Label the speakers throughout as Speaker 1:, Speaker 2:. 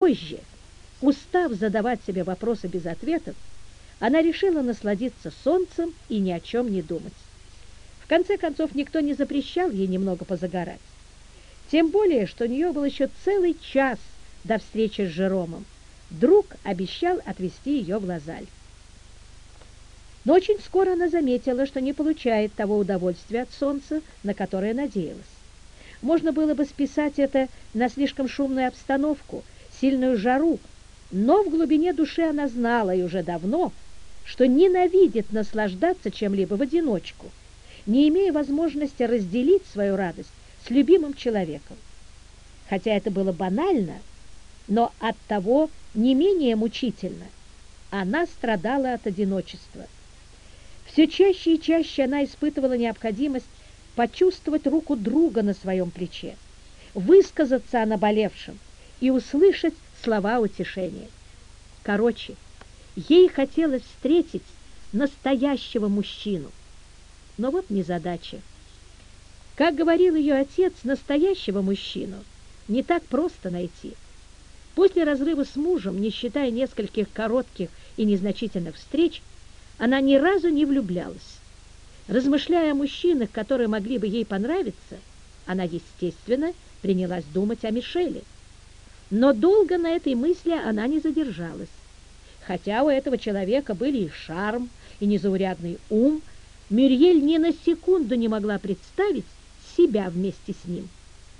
Speaker 1: позже, устав задавать себе вопросы без ответов, она решила насладиться солнцем и ни о чем не думать. В конце концов, никто не запрещал ей немного позагорать. Тем более, что у нее был еще целый час до встречи с Жеромом. Друг обещал отвезти ее в Лазаль. Но очень скоро она заметила, что не получает того удовольствия от солнца, на которое надеялась. Можно было бы списать это на слишком шумную обстановку, сильную жару, но в глубине души она знала и уже давно, что ненавидит наслаждаться чем-либо в одиночку, не имея возможности разделить свою радость с любимым человеком. Хотя это было банально, но оттого не менее мучительно. Она страдала от одиночества. Все чаще и чаще она испытывала необходимость почувствовать руку друга на своем плече, высказаться о наболевшем и услышать слова утешения. Короче, ей хотелось встретить настоящего мужчину. Но вот незадача. Как говорил ее отец, настоящего мужчину не так просто найти. После разрыва с мужем, не считая нескольких коротких и незначительных встреч, она ни разу не влюблялась. Размышляя о мужчинах, которые могли бы ей понравиться, она, естественно, принялась думать о Мишеле. Но долго на этой мысли она не задержалась. Хотя у этого человека были и шарм, и незаурядный ум, Мюриель ни на секунду не могла представить себя вместе с ним.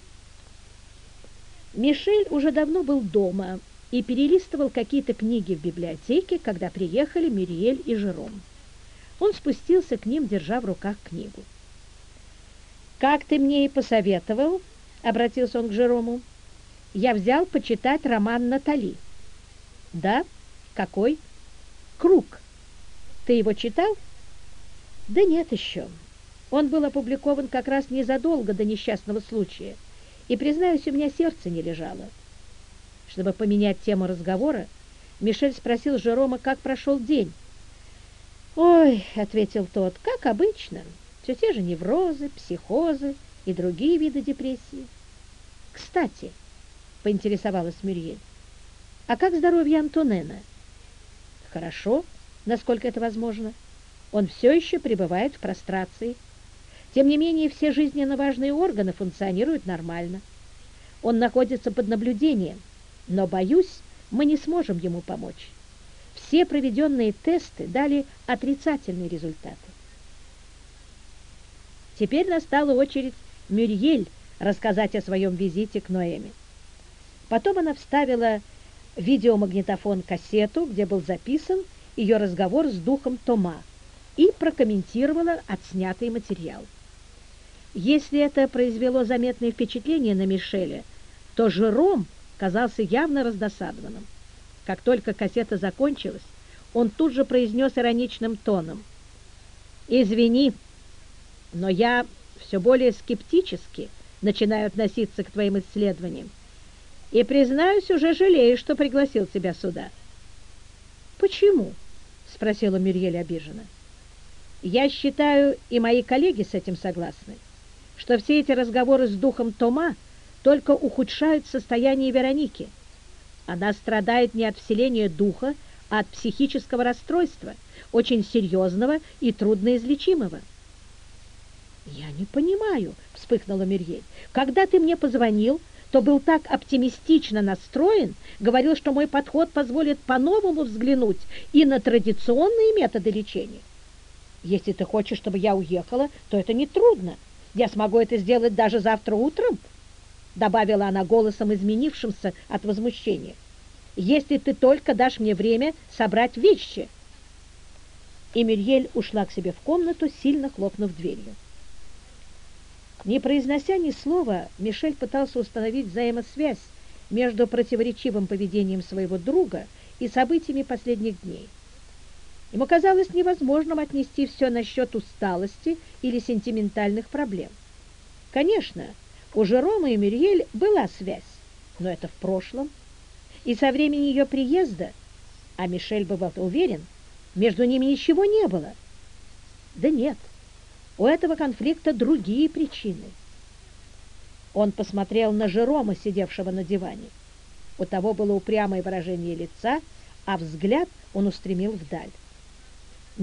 Speaker 1: Мишель уже давно был дома и перелистывал какие-то книги в библиотеке, когда приехали Мюриель и Жером. Он спустился к ним, держа в руках книгу. «Как ты мне и посоветовал», — обратился он к Жерому, — «я взял почитать роман Натали». «Да? Какой?» «Круг. Ты его читал?» «Да нет еще. Он был опубликован как раз незадолго до несчастного случая, и, признаюсь, у меня сердце не лежало». Чтобы поменять тему разговора, Мишель спросил Жерома, как прошел день. «Ой», — ответил тот, — «как обычно, все те же неврозы, психозы и другие виды депрессии». «Кстати», — поинтересовалась Мюриель, — «а как здоровье Антонена?» «Хорошо, насколько это возможно. Он все еще пребывает в прострации. Тем не менее, все жизненно важные органы функционируют нормально. Он находится под наблюдением, но, боюсь, мы не сможем ему помочь. Все проведенные тесты дали отрицательные результаты». Теперь настала очередь Мюриель рассказать о своем визите к Ноэми. Потом она вставила в видеомагнитофон кассету, где был записан ее разговор с духом Тома, и прокомментировала отснятый материал. Если это произвело заметное впечатление на Мишеля, то Жером казался явно раздосадованным. Как только кассета закончилась, он тут же произнес ироничным тоном: «Извини, но я все более скептически начинаю относиться к твоим исследованиям и, признаюсь, уже жалею, что пригласил тебя сюда». «Почему?» — спросила Мюриель обиженно. «Я считаю, и мои коллеги с этим согласны, что все эти разговоры с духом Тома только ухудшают состояние Вероники. Она страдает не от вселения духа, а от психического расстройства, очень серьезного и трудноизлечимого». «Я не понимаю», — вспыхнула Мюриель. «Когда ты мне позвонил, то был так оптимистично настроен, говорил, что мой подход позволит по-новому взглянуть и на традиционные методы лечения. Если ты хочешь, чтобы я уехала, то это нетрудно. Я смогу это сделать даже завтра утром», — добавила она голосом, изменившимся от возмущения, «если ты только дашь мне время собрать вещи». И Мюриель ушла к себе в комнату, сильно хлопнув дверью. Не произнося ни слова, Мишель пытался установить взаимосвязь между противоречивым поведением своего друга и событиями последних дней. Ему казалось невозможным отнести все насчет усталости или сентиментальных проблем. Конечно, у Жерома и Мюриель была связь, но это в прошлом. И со времени ее приезда, а Мишель бывал уверен, между ними ничего не было. Да нет, у этого конфликта другие причины. Он посмотрел на Жерома, сидевшего на диване. У того было упрямое выражение лица, а взгляд он устремил вдаль.